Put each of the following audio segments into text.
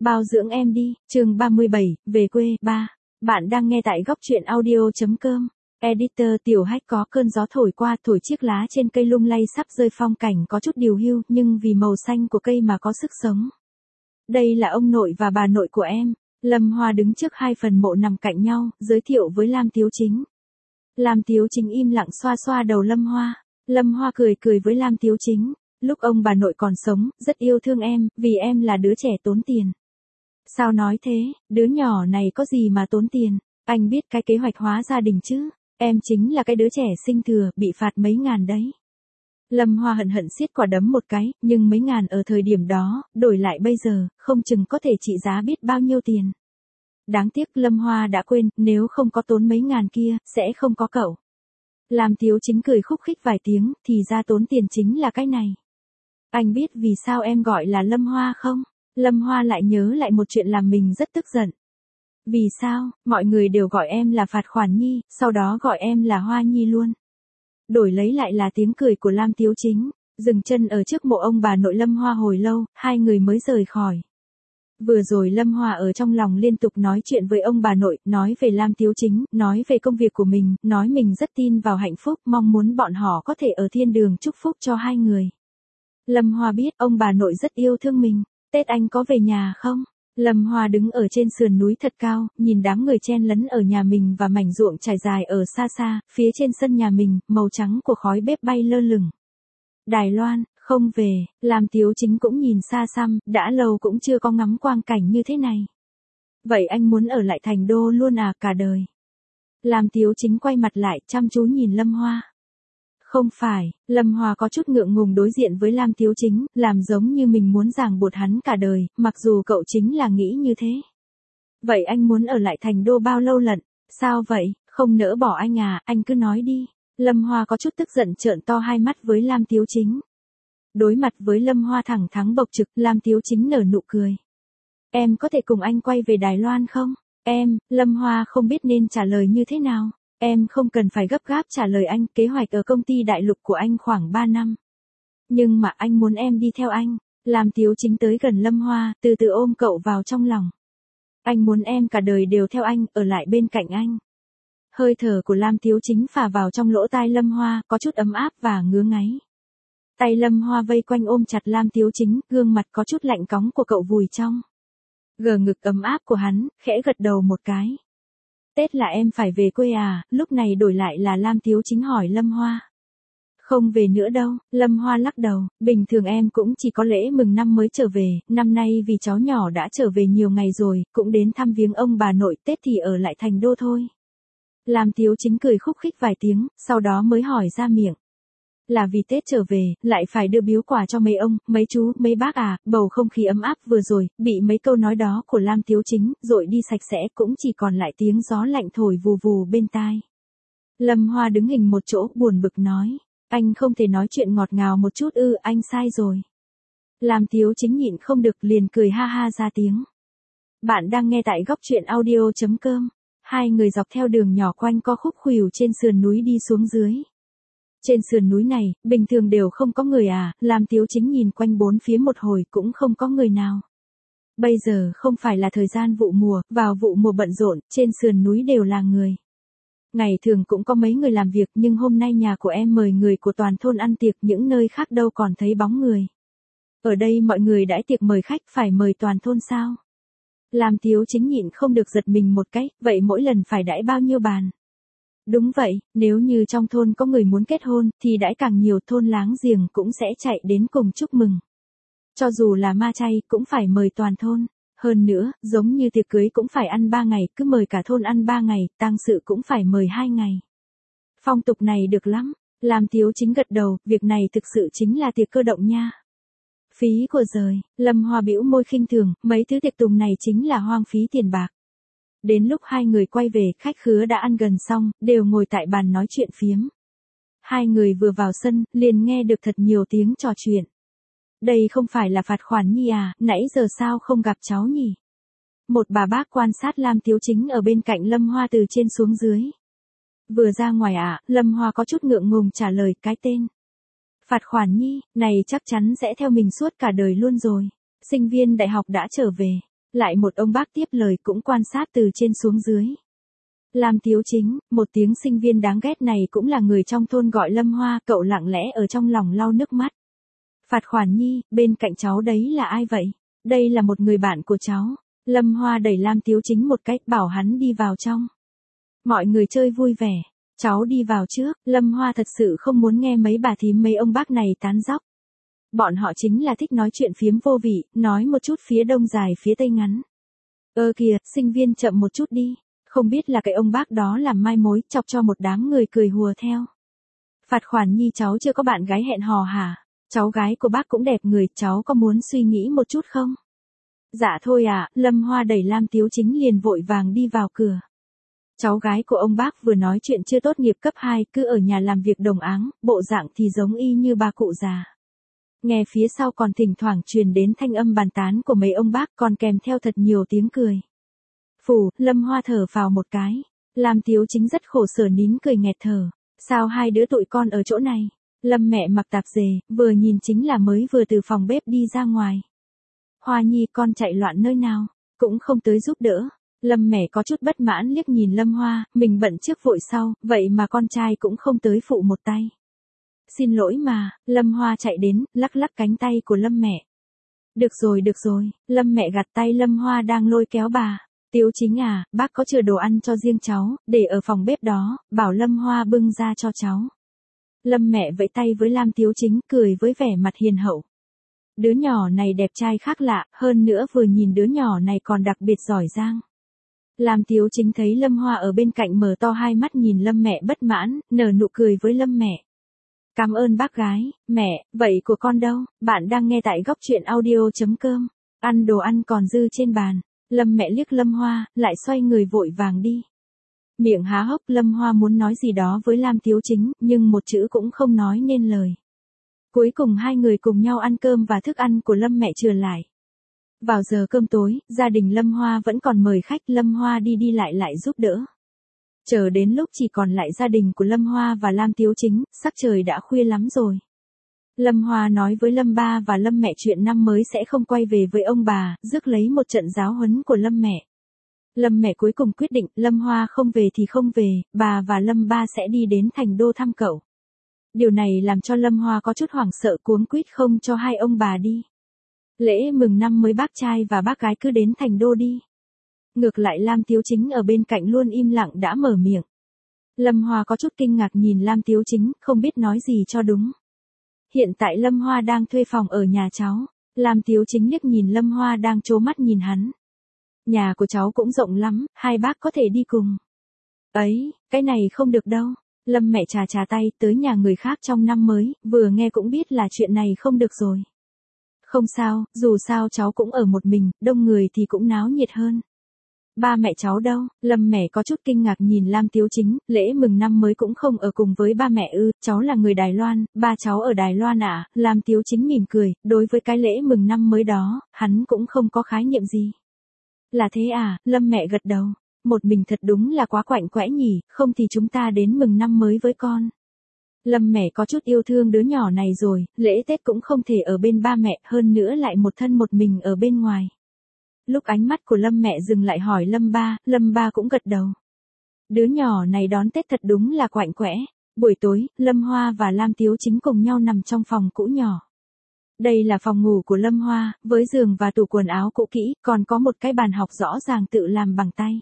Bao dưỡng em đi, chương 37, về quê, 3. Bạn đang nghe tại góc truyện audio.com. Editor Tiểu Hách có cơn gió thổi qua, thổi chiếc lá trên cây lung lay sắp rơi, phong cảnh có chút điều hưu, nhưng vì màu xanh của cây mà có sức sống. Đây là ông nội và bà nội của em. Lâm Hoa đứng trước hai phần mộ nằm cạnh nhau, giới thiệu với Lam Tiếu Chính. Lam Tiếu Chính im lặng xoa xoa đầu Lâm Hoa. Lâm Hoa cười cười với Lam Tiếu Chính. Lúc ông bà nội còn sống, rất yêu thương em, vì em là đứa trẻ tốn tiền. Sao nói thế, đứa nhỏ này có gì mà tốn tiền, anh biết cái kế hoạch hóa gia đình chứ, em chính là cái đứa trẻ sinh thừa, bị phạt mấy ngàn đấy. Lâm Hoa hận hận siết quả đấm một cái, nhưng mấy ngàn ở thời điểm đó, đổi lại bây giờ, không chừng có thể trị giá biết bao nhiêu tiền. Đáng tiếc Lâm Hoa đã quên, nếu không có tốn mấy ngàn kia, sẽ không có cậu. Lam Tiếu Chính cười khúc khích vài tiếng, thì ra tốn tiền chính là cái này. Anh biết vì sao em gọi là Lâm Hoa không? Lâm Hoa lại nhớ lại một chuyện làm mình rất tức giận. Vì sao, mọi người đều gọi em là Phạt Khoản Nhi, sau đó gọi em là Hoa Nhi luôn. Đổi lấy lại là tiếng cười của Lam Tiếu Chính, dừng chân ở trước mộ ông bà nội Lâm Hoa hồi lâu, hai người mới rời khỏi. Vừa rồi Lâm Hoa ở trong lòng liên tục nói chuyện với ông bà nội, nói về Lam Tiếu Chính, nói về công việc của mình, nói mình rất tin vào hạnh phúc, mong muốn bọn họ có thể ở thiên đường chúc phúc cho hai người. Lâm Hoa biết ông bà nội rất yêu thương mình. Tết anh có về nhà không? Lâm Hoa đứng ở trên sườn núi thật cao, nhìn đám người chen lấn ở nhà mình và mảnh ruộng trải dài ở xa xa, phía trên sân nhà mình, màu trắng của khói bếp bay lơ lửng. Đài Loan, không về, Lam Tiếu Chính cũng nhìn xa xăm, đã lâu cũng chưa có ngắm quang cảnh như thế này. Vậy anh muốn ở lại thành đô luôn à, cả đời? Lam Tiếu Chính quay mặt lại, chăm chú nhìn Lâm Hoa. Không phải, Lâm Hoa có chút ngượng ngùng đối diện với Lam Tiếu Chính, làm giống như mình muốn ràng buộc hắn cả đời, mặc dù cậu chính là nghĩ như thế. Vậy anh muốn ở lại thành đô bao lâu lận? Sao vậy, không nỡ bỏ anh à, anh cứ nói đi. Lâm Hoa có chút tức giận trợn to hai mắt với Lam Tiếu Chính. Đối mặt với Lâm Hoa thẳng thắn bộc trực, Lam Tiếu Chính nở nụ cười. Em có thể cùng anh quay về Đài Loan không? Lâm Hoa không biết nên trả lời như thế nào. Em không cần phải gấp gáp trả lời anh, kế hoạch ở công ty đại lục của anh khoảng 3 năm. Nhưng mà anh muốn em đi theo anh. Lam Tiếu Chính tới gần Lâm Hoa, từ từ ôm cậu vào trong lòng. Anh muốn em cả đời đều theo anh, ở lại bên cạnh anh. Hơi thở của Lam Tiếu Chính phả vào trong lỗ tai Lâm Hoa, có chút ấm áp và ngứa ngáy. Tay Lâm Hoa vây quanh ôm chặt Lam Tiếu Chính, gương mặt có chút lạnh cóng của cậu vùi trong gờ ngực ấm áp của hắn, khẽ gật đầu một cái. Tết là em phải về quê à, lúc này đổi lại là Lam Tiếu Chính hỏi Lâm Hoa. Không về nữa đâu, Lâm Hoa lắc đầu, bình thường em cũng chỉ có lễ mừng năm mới trở về, năm nay vì cháu nhỏ đã trở về nhiều ngày rồi, cũng đến thăm viếng ông bà nội, Tết thì ở lại thành đô thôi. Lam Tiếu Chính cười khúc khích vài tiếng, sau đó mới hỏi ra miệng. Là vì Tết trở về, lại phải đưa biếu quà cho mấy ông, mấy chú, mấy bác à, bầu không khí ấm áp vừa rồi, bị mấy câu nói đó của Lam Tiếu Chính, dội đi sạch sẽ, cũng chỉ còn lại tiếng gió lạnh thổi vù vù bên tai. Lâm Hoa đứng hình một chỗ, buồn bực nói, anh không thể nói chuyện ngọt ngào một chút ư, anh sai rồi. Lam Tiếu Chính nhịn không được liền cười ha ha ra tiếng. Bạn đang nghe tại góc truyện audio.com, hai người dọc theo đường nhỏ quanh co khúc khuỷu trên sườn núi đi xuống dưới. Trên sườn núi này, bình thường đều không có người à, Lam Tiếu Chính nhìn quanh bốn phía một hồi cũng không có người nào. Bây giờ không phải là thời gian vụ mùa, vào vụ mùa bận rộn, trên sườn núi đều là người. Ngày thường cũng có mấy người làm việc nhưng hôm nay nhà của em mời người của toàn thôn ăn tiệc, những nơi khác đâu còn thấy bóng người. Ở đây mọi người đãi tiệc mời khách, phải mời toàn thôn sao? Lam Tiếu Chính nhịn không được giật mình một cái, vậy mỗi lần phải đãi bao nhiêu bàn? Đúng vậy, nếu như trong thôn có người muốn kết hôn, thì đãi càng nhiều, thôn láng giềng cũng sẽ chạy đến cùng chúc mừng. Cho dù là ma chay, cũng phải mời toàn thôn. Hơn nữa, giống như tiệc cưới cũng phải ăn 3 ngày, cứ mời cả thôn ăn 3 ngày, tang sự cũng phải mời 2 ngày. Phong tục này được lắm. Lam Tiếu Chính gật đầu, việc này thực sự chính là tiệc cơ động nha. Phí của giời, Lâm Hoa bĩu môi khinh thường, mấy thứ tiệc tùng này chính là hoang phí tiền bạc. Đến lúc hai người quay về, khách khứa đã ăn gần xong, đều ngồi tại bàn nói chuyện phiếm. Hai người vừa vào sân, liền nghe được thật nhiều tiếng trò chuyện. Đây không phải là Phạt Khoản Nhi à, nãy giờ sao không gặp cháu nhỉ? Một bà bác quan sát Lam Tiếu Chính ở bên cạnh Lâm Hoa từ trên xuống dưới. Vừa ra ngoài à, Lâm Hoa có chút ngượng ngùng trả lời, cái tên Phạt Khoản Nhi, này chắc chắn sẽ theo mình suốt cả đời luôn rồi. Sinh viên đại học đã trở về. Lại một ông bác tiếp lời cũng quan sát từ trên xuống dưới. Lam Tiếu Chính, một tiếng sinh viên đáng ghét này cũng là người trong thôn gọi Lâm Hoa, cậu lặng lẽ ở trong lòng lau nước mắt. Phạt Khoản Nhi, bên cạnh cháu đấy là ai vậy? Đây là một người bạn của cháu. Lâm Hoa đẩy Lam Tiếu Chính một cách bảo hắn đi vào trong. Mọi người chơi vui vẻ. Cháu đi vào trước. Lâm Hoa thật sự không muốn nghe mấy bà thím mấy ông bác này tán dóc. Bọn họ chính là thích nói chuyện phiếm vô vị, nói một chút phía đông dài phía tây ngắn. Kìa, sinh viên chậm một chút đi. Không biết là cái ông bác đó làm mai mối chọc cho một đám người cười hùa theo. Phạt Khoản Nhi, cháu chưa có bạn gái hẹn hò hả? Cháu gái của bác cũng đẹp người, cháu có muốn suy nghĩ một chút không? Dạ thôi à, Lâm Hoa đẩy Lam Tiếu Chính liền vội vàng đi vào cửa. Cháu gái của ông bác vừa nói chuyện chưa tốt nghiệp cấp 2, cứ ở nhà làm việc đồng áng, bộ dạng thì giống y như bà cụ già. Nghe phía sau còn thỉnh thoảng truyền đến thanh âm bàn tán của mấy ông bác, còn kèm theo thật nhiều tiếng cười. Phù, Lâm Hoa thở phào một cái. Lam Tiếu Chính rất khổ sở nín cười nghẹt thở. Sao hai đứa tụi con ở chỗ này? Lâm mẹ mặc tạp dề, vừa nhìn chính là mới vừa từ phòng bếp đi ra ngoài. Hoa Nhi, con chạy loạn nơi nào? Cũng không tới giúp đỡ. Lâm mẹ có chút bất mãn liếc nhìn Lâm Hoa, mình bận trước vội sau, vậy mà con trai cũng không tới phụ một tay. Xin lỗi mà, Lâm Hoa chạy đến, lắc lắc cánh tay của Lâm mẹ. Được rồi, Lâm mẹ gạt tay Lâm Hoa đang lôi kéo bà. Tiếu Chính à, bác có chừa đồ ăn cho riêng cháu, để ở phòng bếp đó, bảo Lâm Hoa bưng ra cho cháu. Lâm mẹ vẫy tay với Lam Tiếu Chính, cười với vẻ mặt hiền hậu. Đứa nhỏ này đẹp trai khác lạ, hơn nữa vừa nhìn đứa nhỏ này còn đặc biệt giỏi giang. Lam Tiếu Chính thấy Lâm Hoa ở bên cạnh mở to hai mắt nhìn Lâm mẹ bất mãn, nở nụ cười với Lâm mẹ. Cảm ơn bác gái, mẹ, vậy của con đâu? Bạn đang nghe tại góc truyện audio.com. Ăn đồ ăn còn dư trên bàn. Lâm mẹ liếc Lâm Hoa, lại xoay người vội vàng đi. Miệng há hốc, Lâm Hoa muốn nói gì đó với Lam Tiếu Chính, nhưng một chữ cũng không nói nên lời. Cuối cùng hai người cùng nhau ăn cơm và thức ăn của Lâm mẹ chừa lại. Vào giờ cơm tối, gia đình Lâm Hoa vẫn còn mời khách, Lâm Hoa đi đi lại giúp đỡ. Chờ đến lúc chỉ còn lại gia đình của Lâm Hoa và Lam Tiếu Chính, sắc trời đã khuya lắm rồi. Lâm Hoa nói với Lâm ba và Lâm mẹ chuyện năm mới sẽ không quay về với ông bà, rước lấy một trận giáo huấn của Lâm mẹ. Lâm mẹ cuối cùng quyết định, Lâm Hoa không về thì không về, bà và Lâm ba sẽ đi đến thành đô thăm cậu. Điều này làm cho Lâm Hoa có chút hoảng sợ, cuống quýt không cho hai ông bà đi. Lễ mừng năm mới bác trai và bác gái cứ đến thành đô đi. Ngược lại Lam Tiếu Chính ở bên cạnh luôn im lặng đã mở miệng. Lâm Hoa có chút kinh ngạc nhìn Lam Tiếu Chính, không biết nói gì cho đúng. Hiện tại Lâm Hoa đang thuê phòng ở nhà cháu. Lam Tiếu Chính liếc nhìn Lâm Hoa đang trố mắt nhìn hắn. Nhà của cháu cũng rộng lắm, hai bác có thể đi cùng. Ấy, cái này không được đâu. Lâm mẹ chà tay, tới nhà người khác trong năm mới, vừa nghe cũng biết là chuyện này không được rồi. Không sao, dù sao cháu cũng ở một mình, đông người thì cũng náo nhiệt hơn. Ba mẹ cháu đâu? Lâm mẹ có chút kinh ngạc nhìn Lam Tiếu Chính, lễ mừng năm mới cũng không ở cùng với ba mẹ ư? Cháu là người Đài Loan, ba cháu ở Đài Loan à? Lam Tiếu Chính mỉm cười, đối với cái lễ mừng năm mới đó, hắn cũng không có khái niệm gì. Là thế à? Lâm mẹ gật đầu. Một mình thật đúng là quá quạnh quẽ nhỉ, không thì chúng ta đến mừng năm mới với con. Lâm mẹ có chút yêu thương đứa nhỏ này rồi, lễ Tết cũng không thể ở bên ba mẹ, hơn nữa lại một thân một mình ở bên ngoài. Lúc ánh mắt của Lâm mẹ dừng lại hỏi Lâm ba cũng gật đầu. Đứa nhỏ này đón Tết thật đúng là quạnh quẽ. Buổi tối, Lâm Hoa và Lam Tiếu Chính cùng nhau nằm trong phòng cũ nhỏ. Đây là phòng ngủ của Lâm Hoa, với giường và tủ quần áo cũ kỹ, còn có một cái bàn học rõ ràng tự làm bằng tay.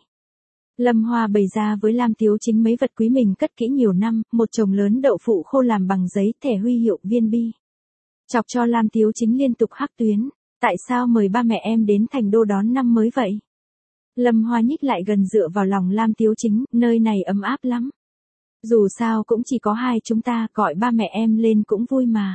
Lâm Hoa bày ra với Lam Tiếu Chính mấy vật quý mình cất kỹ nhiều năm, một chồng lớn đậu phụ khô làm bằng giấy, thẻ huy hiệu viên bi. Chọc cho Lam Tiếu Chính liên tục hắc tuyến. Tại sao mời ba mẹ em đến thành đô đón năm mới vậy? Lâm Hoa nhích lại gần dựa vào lòng Lam Tiếu Chính, nơi này ấm áp lắm. Dù sao cũng chỉ có hai chúng ta, gọi ba mẹ em lên cũng vui mà.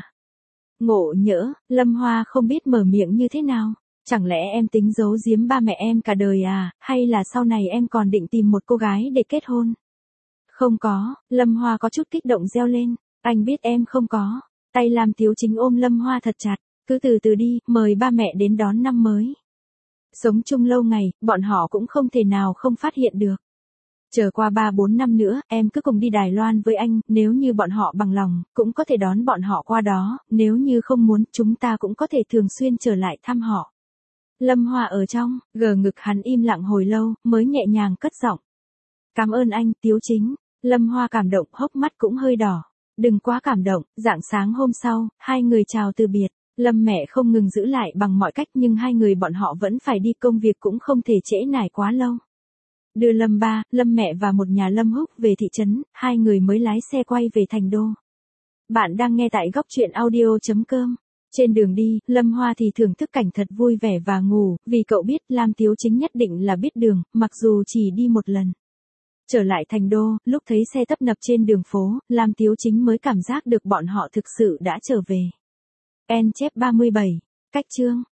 Ngộ nhỡ, Lâm Hoa không biết mở miệng như thế nào. Chẳng lẽ em tính giấu giếm ba mẹ em cả đời à, hay là sau này em còn định tìm một cô gái để kết hôn? Không có, Lâm Hoa có chút kích động reo lên. Anh biết em không có. Tay Lam Tiếu Chính ôm Lâm Hoa thật chặt. Cứ từ từ đi, mời ba mẹ đến đón năm mới. Sống chung lâu ngày, bọn họ cũng không thể nào không phát hiện được. Chờ qua 3-4 năm nữa, em cứ cùng đi Đài Loan với anh, nếu như bọn họ bằng lòng, cũng có thể đón bọn họ qua đó, nếu như không muốn, chúng ta cũng có thể thường xuyên trở lại thăm họ. Lâm Hoa ở trong, gờ ngực hắn im lặng hồi lâu, mới nhẹ nhàng cất giọng. Cảm ơn anh, Tiếu Chính. Lâm Hoa cảm động, hốc mắt cũng hơi đỏ. Đừng quá cảm động, rạng sáng hôm sau, hai người chào từ biệt. Lâm mẹ không ngừng giữ lại bằng mọi cách nhưng hai người bọn họ vẫn phải đi công việc cũng không thể trễ nải quá lâu. Đưa Lâm ba, Lâm mẹ và một nhà Lâm Húc về thị trấn, hai người mới lái xe quay về thành đô. Bạn đang nghe tại góc truyện audio.com. Trên đường đi, Lâm Hoa thì thưởng thức cảnh thật vui vẻ và ngủ, vì cậu biết Lam Tiếu Chính nhất định là biết đường, mặc dù chỉ đi một lần. Trở lại thành đô, lúc thấy xe tấp nập trên đường phố, Lam Tiếu Chính mới cảm giác được bọn họ thực sự đã trở về. En chép 37. Cách chương.